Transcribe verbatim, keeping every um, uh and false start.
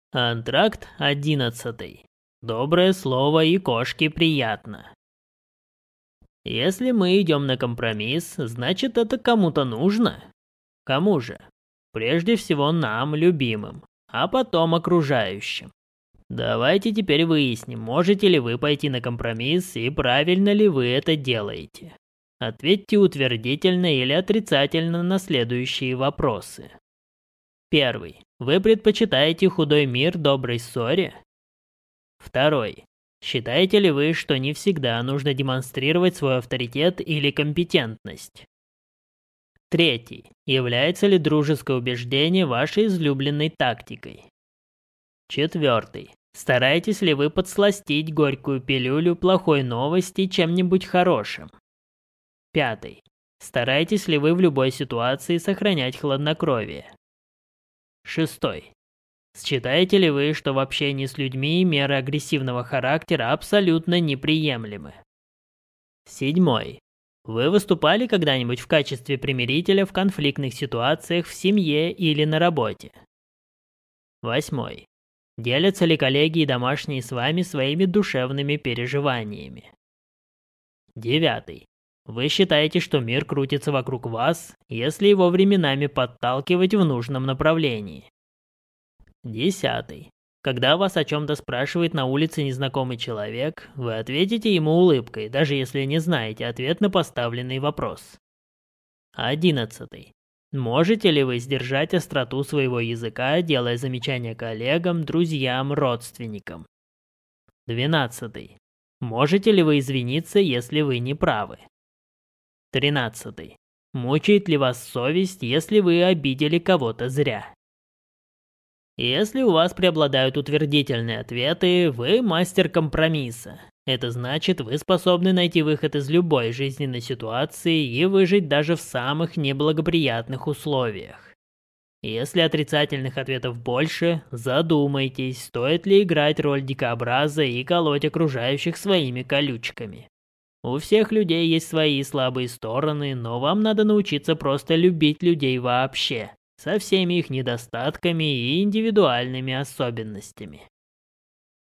Антракт одиннадцатый. Доброе слово и кошке приятно. Если мы идем на компромисс, значит это кому-то нужно. Кому же? Прежде всего нам, любимым, а потом окружающим. Давайте теперь выясним, можете ли вы пойти на компромисс и правильно ли вы это делаете. Ответьте утвердительно или отрицательно на следующие вопросы. Первый. Вы предпочитаете худой мир доброй ссоре? Второй. Считаете ли вы, что не всегда нужно демонстрировать свой авторитет или компетентность? Третий. Является ли дружеское убеждение вашей излюбленной тактикой? Четвертый. Стараетесь ли вы подсластить горькую пилюлю плохой новости чем-нибудь хорошим? Пятый. Стараетесь ли вы в любой ситуации сохранять хладнокровие? Шестой. Считаете ли вы, что в общении с людьми меры агрессивного характера абсолютно неприемлемы? Седьмой. Вы выступали когда-нибудь в качестве примирителя в конфликтных ситуациях в семье или на работе? Восьмой. Делятся ли коллеги и домашние с вами своими душевными переживаниями? Девятый. Вы считаете, что мир крутится вокруг вас, если его временами подталкивать в нужном направлении? Десятый. Когда вас о чем-то спрашивает на улице незнакомый человек, вы ответите ему улыбкой, даже если не знаете ответ на поставленный вопрос. Одиннадцатый. Можете ли вы сдержать остроту своего языка, делая замечания коллегам, друзьям, родственникам? Двенадцатый. Можете ли вы извиниться, если вы не правы? Тринадцатый. Мучает ли вас совесть, если вы обидели кого-то зря? Если у вас преобладают утвердительные ответы, вы мастер компромисса. Это значит, вы способны найти выход из любой жизненной ситуации и выжить даже в самых неблагоприятных условиях. Если отрицательных ответов больше, задумайтесь, стоит ли играть роль дикобраза и колоть окружающих своими колючками. У всех людей есть свои слабые стороны, но вам надо научиться просто любить людей вообще, со всеми их недостатками и индивидуальными особенностями.